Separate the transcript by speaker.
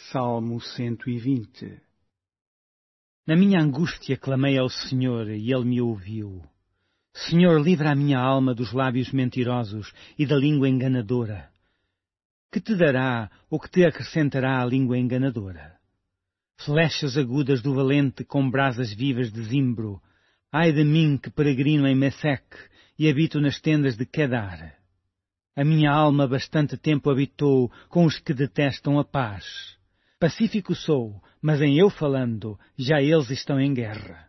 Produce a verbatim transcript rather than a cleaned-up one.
Speaker 1: Salmo cento e vinte.
Speaker 2: Na minha angústia clamei ao Senhor, e Ele me ouviu. Senhor, livra a minha alma dos lábios mentirosos e da língua enganadora. Que te dará ou que te acrescentará a língua enganadora? Flechas agudas do valente com brasas vivas de zimbro. Ai de mim que peregrino em Meseque e habito nas tendas de Quedar. A minha alma bastante tempo habitou com os que detestam a paz. Pacífico sou, mas em eu falando, já eles estão em guerra.